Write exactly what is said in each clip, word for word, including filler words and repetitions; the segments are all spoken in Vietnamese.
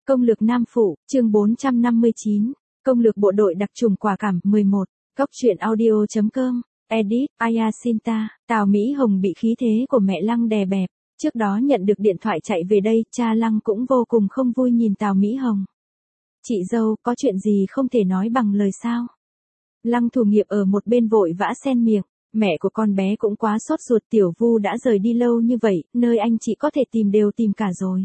Công lược Nam Phụ, chương bốn trăm năm mươi chín. Công lược bộ đội đặc trùng quả cảm, mười một. Góc truyện audio chấm com. Edit, Ayasinta. Tào Mỹ Hồng bị khí thế của mẹ Lăng đè bẹp. Trước đó nhận được điện thoại chạy về đây, cha Lăng cũng vô cùng không vui nhìn Tào Mỹ Hồng. Chị dâu, có chuyện gì không thể nói bằng lời sao? Lăng Thủ Nghiệp ở một bên vội vã xen miệng. Mẹ của con bé cũng quá sốt ruột, Tiểu Vu đã rời đi lâu như vậy, nơi anh chị có thể tìm đều tìm cả rồi.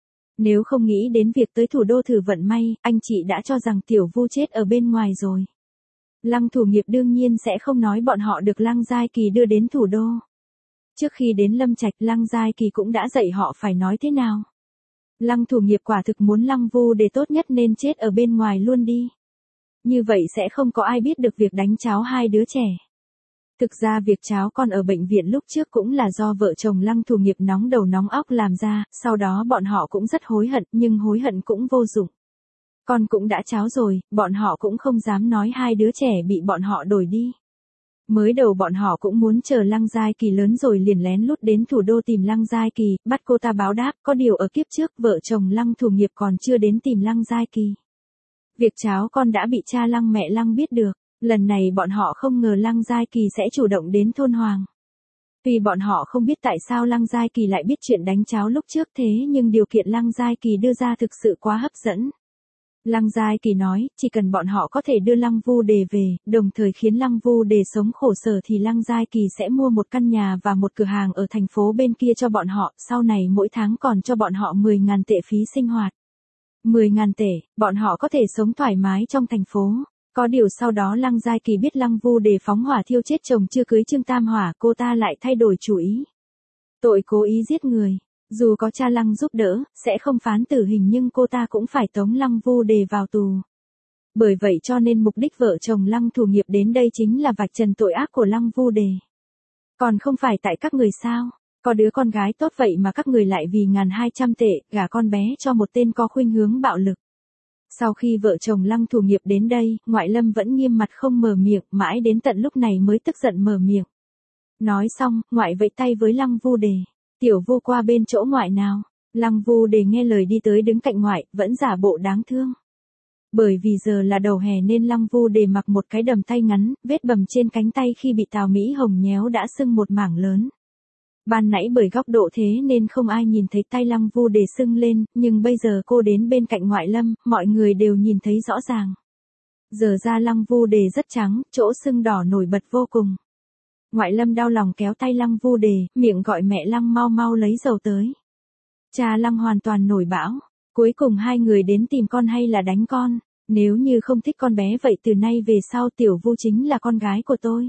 Nếu không nghĩ đến việc tới thủ đô thử vận may, anh chị đã cho rằng Tiểu Vu chết ở bên ngoài rồi. Lăng Thủ Nghiệp đương nhiên sẽ không nói bọn họ được Lăng Giai Kỳ đưa đến thủ đô. Trước khi đến Lâm Trạch, Lăng Giai Kỳ cũng đã dạy họ phải nói thế nào. Lăng Thủ Nghiệp quả thực muốn Lăng Vu để tốt nhất nên chết ở bên ngoài luôn đi. Như vậy sẽ không có ai biết được việc đánh cháo hai đứa trẻ. Thực ra việc cháu con ở bệnh viện lúc trước cũng là do vợ chồng Lăng Thủ Nghiệp nóng đầu nóng óc làm ra, sau đó bọn họ cũng rất hối hận, nhưng hối hận cũng vô dụng. Con cũng đã cháu rồi, bọn họ cũng không dám nói hai đứa trẻ bị bọn họ đổi đi. Mới đầu bọn họ cũng muốn chờ Lăng Giai Kỳ lớn rồi liền lén lút đến thủ đô tìm Lăng Giai Kỳ, bắt cô ta báo đáp, có điều ở kiếp trước vợ chồng Lăng Thủ Nghiệp còn chưa đến tìm Lăng Giai Kỳ. Việc cháu con đã bị cha Lăng mẹ Lăng biết được. Lần này bọn họ không ngờ Lăng Giai Kỳ sẽ chủ động đến thôn Hoàng. Tuy bọn họ không biết tại sao Lăng Giai Kỳ lại biết chuyện đánh cháo lúc trước thế nhưng điều kiện Lăng Giai Kỳ đưa ra thực sự quá hấp dẫn. Lăng Giai Kỳ nói, chỉ cần bọn họ có thể đưa Lăng Vu Đề về, đồng thời khiến Lăng Vu Đề sống khổ sở thì Lăng Giai Kỳ sẽ mua một căn nhà và một cửa hàng ở thành phố bên kia cho bọn họ, sau này mỗi tháng còn cho bọn họ mười ngàn tệ phí sinh hoạt. mười ngàn tệ, bọn họ có thể sống thoải mái trong thành phố. Có điều sau đó Lăng Giai Kỳ biết Lăng Vu Đề phóng hỏa thiêu chết chồng chưa cưới Trương Tam Hỏa, cô ta lại thay đổi chủ ý. Tội cố ý giết người, dù có cha Lăng giúp đỡ, sẽ không phán tử hình nhưng cô ta cũng phải tống Lăng Vu Đề vào tù. Bởi vậy cho nên mục đích vợ chồng Lăng Thủ Nghiệp đến đây chính là vạch trần tội ác của Lăng Vu Đề. Còn không phải tại các người sao? Có đứa con gái tốt vậy mà các người lại vì ngàn hai trăm tệ, gả con bé cho một tên có khuynh hướng bạo lực. Sau khi vợ chồng Lăng Thủ Nghiệp đến đây, Ngoại Lâm vẫn nghiêm mặt không mở miệng, mãi đến tận lúc này mới tức giận mở miệng. Nói xong, Ngoại vẫy tay với Lăng Vu Đề. Tiểu Vu qua bên chỗ Ngoại nào. Lăng Vu Đề nghe lời đi tới đứng cạnh Ngoại, vẫn giả bộ đáng thương. Bởi vì giờ là đầu hè nên Lăng Vu Đề mặc một cái đầm tay ngắn, vết bầm trên cánh tay khi bị Tào Mỹ Hồng nhéo đã sưng một mảng lớn. Ban nãy bởi góc độ thế nên không ai nhìn thấy tay Lăng Vu Đề sưng lên, nhưng bây giờ cô đến bên cạnh Ngoại Lâm, mọi người đều nhìn thấy rõ ràng. Giờ da Lăng Vu Đề rất trắng, chỗ sưng đỏ nổi bật vô cùng. Ngoại Lâm đau lòng kéo tay Lăng Vu Đề, miệng gọi mẹ Lăng mau mau lấy dầu tới. Cha Lăng hoàn toàn nổi bão. Cuối cùng hai người đến tìm con hay là đánh con? Nếu như không thích con bé vậy từ nay về sau Tiểu Vu chính là con gái của tôi.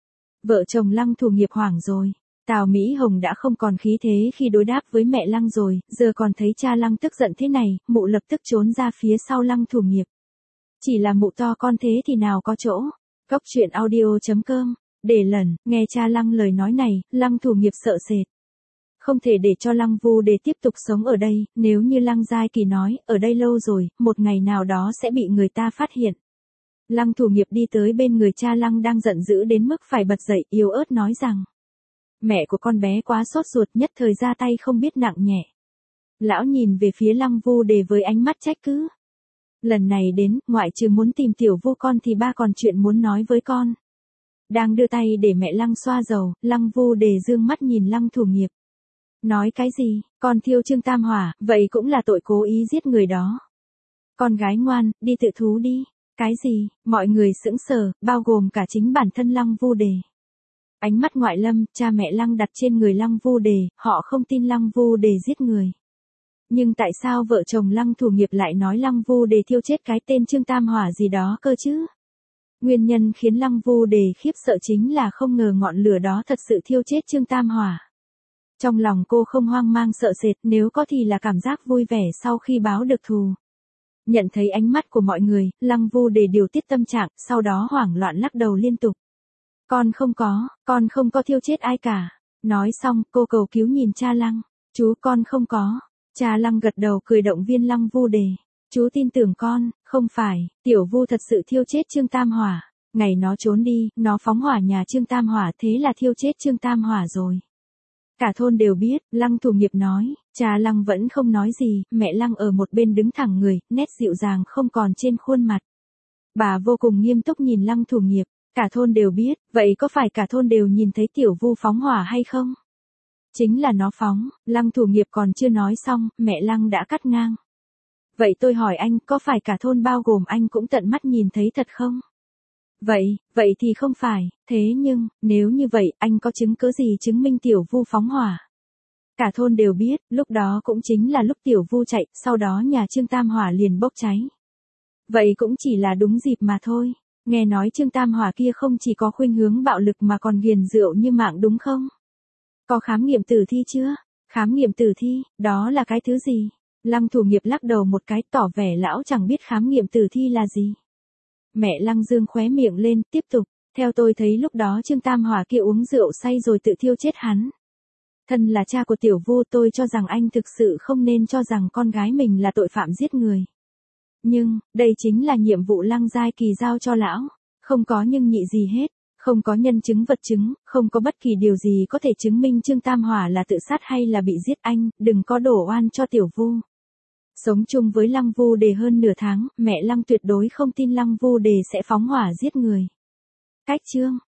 Vợ chồng Lăng Thủ Nghiệp hoảng rồi. Tào Mỹ Hồng đã không còn khí thế khi đối đáp với mẹ Lăng rồi, giờ còn thấy cha Lăng tức giận thế này, mụ lập tức trốn ra phía sau Lăng Thủ Nghiệp. Chỉ là mụ to con thế thì nào có chỗ. Góc truyện audio chấm com. Để lần, nghe cha Lăng lời nói này, Lăng Thủ Nghiệp sợ sệt. Không thể để cho Lăng Vu Đề tiếp tục sống ở đây, nếu như Lăng Giai Kỳ nói, ở đây lâu rồi, một ngày nào đó sẽ bị người ta phát hiện. Lăng Thủ Nghiệp đi tới bên người cha Lăng đang giận dữ đến mức phải bật dậy, yếu ớt nói rằng. Mẹ của con bé quá sốt ruột nhất thời ra tay không biết nặng nhẹ. Lão nhìn về phía Lăng Vu Đề với ánh mắt trách cứ. Lần này đến, ngoại trừ muốn tìm Tiểu Vu con thì ba còn chuyện muốn nói với con. Đang đưa tay để mẹ Lăng xoa dầu, Lăng Vu Đề dương mắt nhìn Lăng Thủ Nghiệp. Nói cái gì, con thiêu Trương Tam Hỏa, vậy cũng là tội cố ý giết người đó. Con gái ngoan, đi tự thú đi. Cái gì, mọi người sững sờ, bao gồm cả chính bản thân Lăng Vu Đề. Ánh mắt Ngoại Lâm, cha mẹ Lăng đặt trên người Lăng Vu Đề, họ không tin Lăng Vu Đề giết người. Nhưng tại sao vợ chồng Lăng Thủ Nghiệp lại nói Lăng Vu Đề thiêu chết cái tên Trương Tam Hỏa gì đó cơ chứ? Nguyên nhân khiến Lăng Vu Đề khiếp sợ chính là không ngờ ngọn lửa đó thật sự thiêu chết Trương Tam Hỏa. Trong lòng cô không hoang mang sợ sệt, nếu có thì là cảm giác vui vẻ sau khi báo được thù. Nhận thấy ánh mắt của mọi người, Lăng Vu Đề điều tiết tâm trạng, sau đó hoảng loạn lắc đầu liên tục. Con không có, con không có thiêu chết ai cả. Nói xong, cô cầu cứu nhìn cha Lăng. Chú con không có. Cha Lăng gật đầu cười động viên Lăng Vu Đề. Chú tin tưởng con, không phải, Tiểu Vu thật sự thiêu chết Trương Tam Hỏa. Ngày nó trốn đi, nó phóng hỏa nhà Trương Tam Hỏa thế là thiêu chết Trương Tam Hỏa rồi. Cả thôn đều biết, Lăng Thủ Nghiệp nói, cha Lăng vẫn không nói gì, mẹ Lăng ở một bên đứng thẳng người, nét dịu dàng không còn trên khuôn mặt. Bà vô cùng nghiêm túc nhìn Lăng Thủ Nghiệp, cả thôn đều biết, vậy có phải cả thôn đều nhìn thấy Tiểu Vu phóng hỏa hay không? Chính là nó phóng, Lăng Thủ Nghiệp còn chưa nói xong, mẹ Lăng đã cắt ngang. Vậy tôi hỏi anh, có phải cả thôn bao gồm anh cũng tận mắt nhìn thấy thật không? Vậy, vậy thì không phải, thế nhưng, nếu như vậy, anh có chứng cứ gì chứng minh Tiểu Vu phóng hỏa? Cả thôn đều biết, lúc đó cũng chính là lúc Tiểu Vu chạy, sau đó nhà Trương Tam Hỏa liền bốc cháy. Vậy cũng chỉ là đúng dịp mà thôi. Nghe nói Trương Tam Hỏa kia không chỉ có khuynh hướng bạo lực mà còn ghiền rượu như mạng đúng không? Có khám nghiệm tử thi chưa? Khám nghiệm tử thi, đó là cái thứ gì? Lăng Thủ Nghiệp lắc đầu một cái tỏ vẻ lão chẳng biết khám nghiệm tử thi là gì. Mẹ Lăng dương khóe miệng lên, tiếp tục, theo tôi thấy lúc đó Trương Tam Hỏa kia uống rượu say rồi tự thiêu chết hắn. Thân là cha của Tiểu Vu, tôi cho rằng anh thực sự không nên cho rằng con gái mình là tội phạm giết người. Nhưng, đây chính là nhiệm vụ Lăng Giai Kỳ giao cho lão, không có nhưng nhị gì hết, không có nhân chứng vật chứng, không có bất kỳ điều gì có thể chứng minh Trương Tam Hỏa là tự sát hay là bị giết. Anh, đừng có đổ oan cho Tiểu Vu. Sống chung với Lăng Vu Đề hơn nửa tháng, mẹ Lăng tuyệt đối không tin Lăng Vu Đề sẽ phóng hỏa giết người. Cách chương